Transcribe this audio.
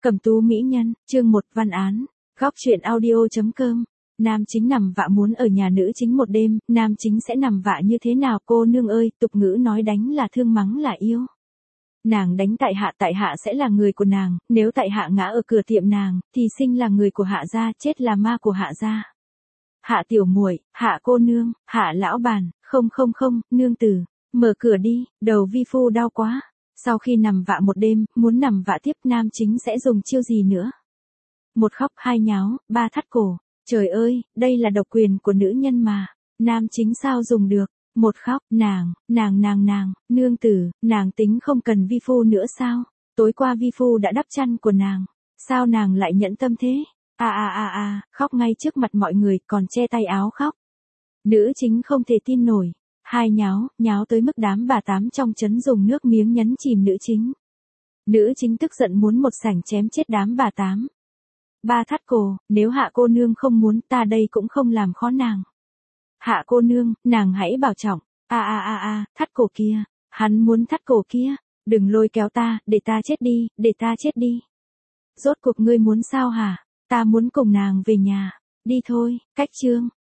Cẩm tú mỹ nhân, chương 1 văn án. Góc truyện audio.com. Nam chính nằm vạ muốn ở nhà nữ chính một đêm, nam chính sẽ nằm vạ như thế nào cô nương ơi, tục ngữ nói đánh là thương mắng là yêu. Nàng đánh tại hạ sẽ là người của nàng, nếu tại hạ ngã ở cửa tiệm nàng, thì sinh là người của hạ gia, chết là ma của hạ gia. Hạ tiểu muội, hạ cô nương, hạ lão bàn, không, nương tử, mở cửa đi, đầu vi phu đau quá. Sau khi nằm vạ một đêm, muốn nằm vạ tiếp nam chính sẽ dùng chiêu gì nữa? Một khóc, hai nháo, ba thắt cổ. Trời ơi, đây là độc quyền của nữ nhân mà. Nam chính sao dùng được? Một khóc, nàng, nương tử, nàng tính không cần vi phu nữa sao? Tối qua vi phu đã đắp chăn của nàng. Sao nàng lại nhẫn tâm thế? Khóc ngay trước mặt mọi người còn che tay áo khóc. Nữ chính không thể tin nổi. Hai nháo tới mức đám bà tám trong trấn dùng nước miếng nhấn chìm nữ chính. Nữ chính tức giận muốn một sảnh chém chết đám bà tám. Ba thắt cổ, nếu hạ cô nương không muốn ta đây cũng không làm khó nàng. Hạ cô nương, nàng hãy bảo trọng. Thắt cổ kia, hắn muốn thắt cổ kia, đừng lôi kéo ta, để ta chết đi. Rốt cuộc ngươi muốn sao hả? Ta muốn cùng nàng về nhà, đi thôi, cách chương.